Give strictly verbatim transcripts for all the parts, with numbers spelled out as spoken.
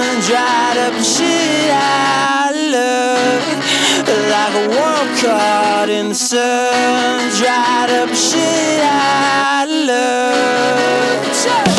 dried up the shit I love. Like a worm caught in the sun, dried up the shit I love.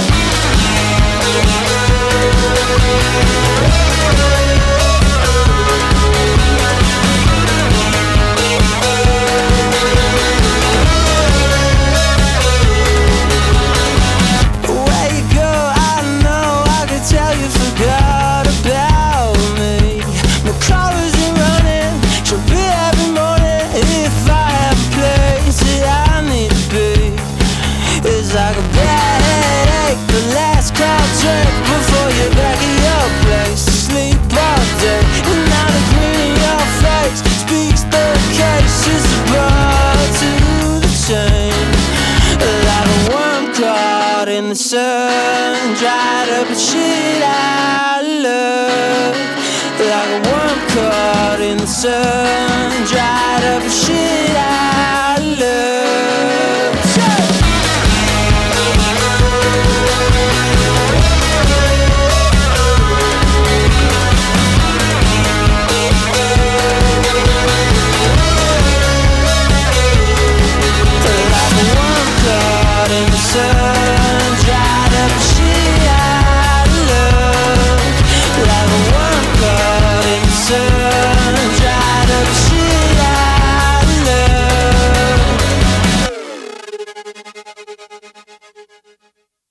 Like a bad headache, the last call drink before you back at your place to sleep all day. And now the grin in your face speaks the case, is brought to the chain. Like a worm caught in the sun, dried up the shit I love. Like a worm caught in the sun.